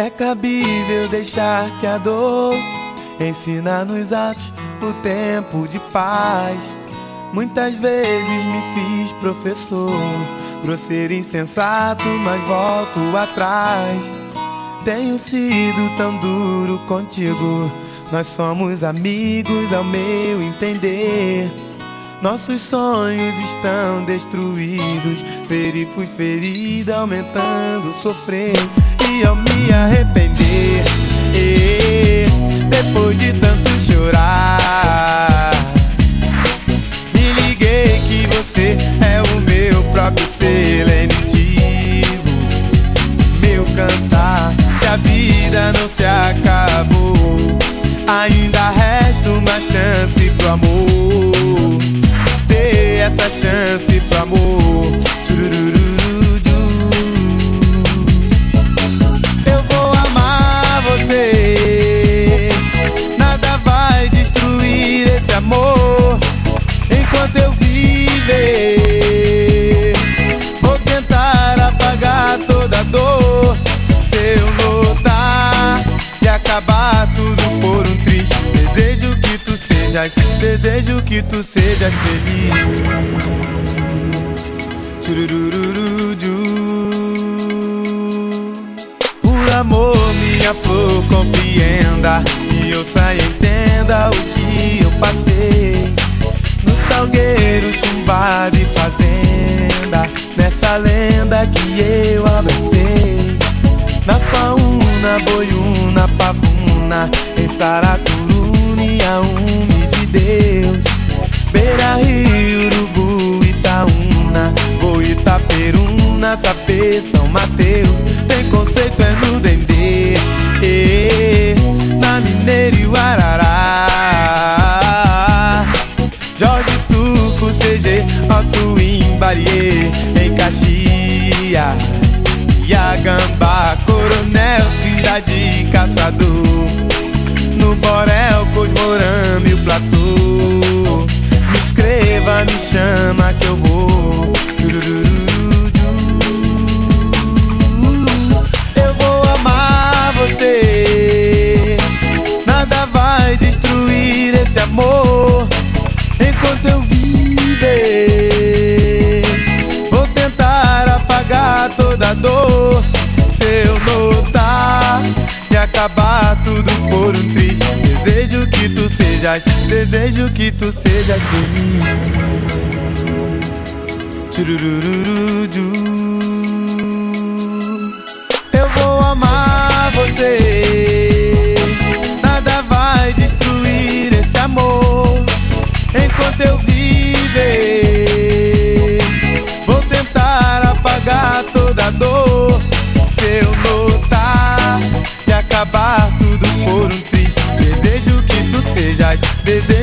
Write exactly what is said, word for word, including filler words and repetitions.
É cabível deixar que a dor ensina nos atos o tempo de paz. Muitas vezes me fiz professor, grosseiro e insensato, mas volto atrás. Tenho sido tão duro contigo, nós somos amigos ao meu entender. Nossos sonhos estão destruídos, feri, fui ferida, aumentando sofrer. E ao me arrepender, eh, depois de tanto chorar, me liguei que você é o meu próprio ser lenitivo, meu cantar. Se a vida não se acabou, ainda resta uma chance pro amor. Dê essa chance pro amor. Eu vou amar você, nada vai destruir esse amor. Enquanto eu viver, vou tentar apagar toda a dor. Se eu lutar e acabar tudo por um triste, desejo que tu sejas, desejo que tu sejas feliz. Chururururuju. Por amor, minha flor, compreenda e ouça e entenda o que eu passei. No salgueiro, chumbado e fazenda, nessa lenda que eu abracei. Na fauna, boiuna, pavuna, em Saracuruna e a Umi de Deus. Beira Rio, Urubu, Itaúna, Boitaperuna, Sapê, São Mateus. Tem conceito é no Dendê, eh, na Mineira e Uarará. Jorge Turco, C G, Otuim, Bariê, em Caxias, Iagambá, Coronel, Cidade Caçador, no Borel, Cosmorama e o Platô. Me escreva, me chama que eu vou. Eu vou amar você, nada vai destruir esse amor. Enquanto eu viver, vou tentar apagar toda a dor. Se eu notar e acabar tudo por um triste, desejo que tu sejas, desejo que tu sejas feliz. Chururururuju. Eu vou amar você, nada vai destruir esse amor. Enquanto eu viver, vou tentar apagar toda a dor. Se eu notar e acabar tudo por um triste, desejo que tu sejas, desejo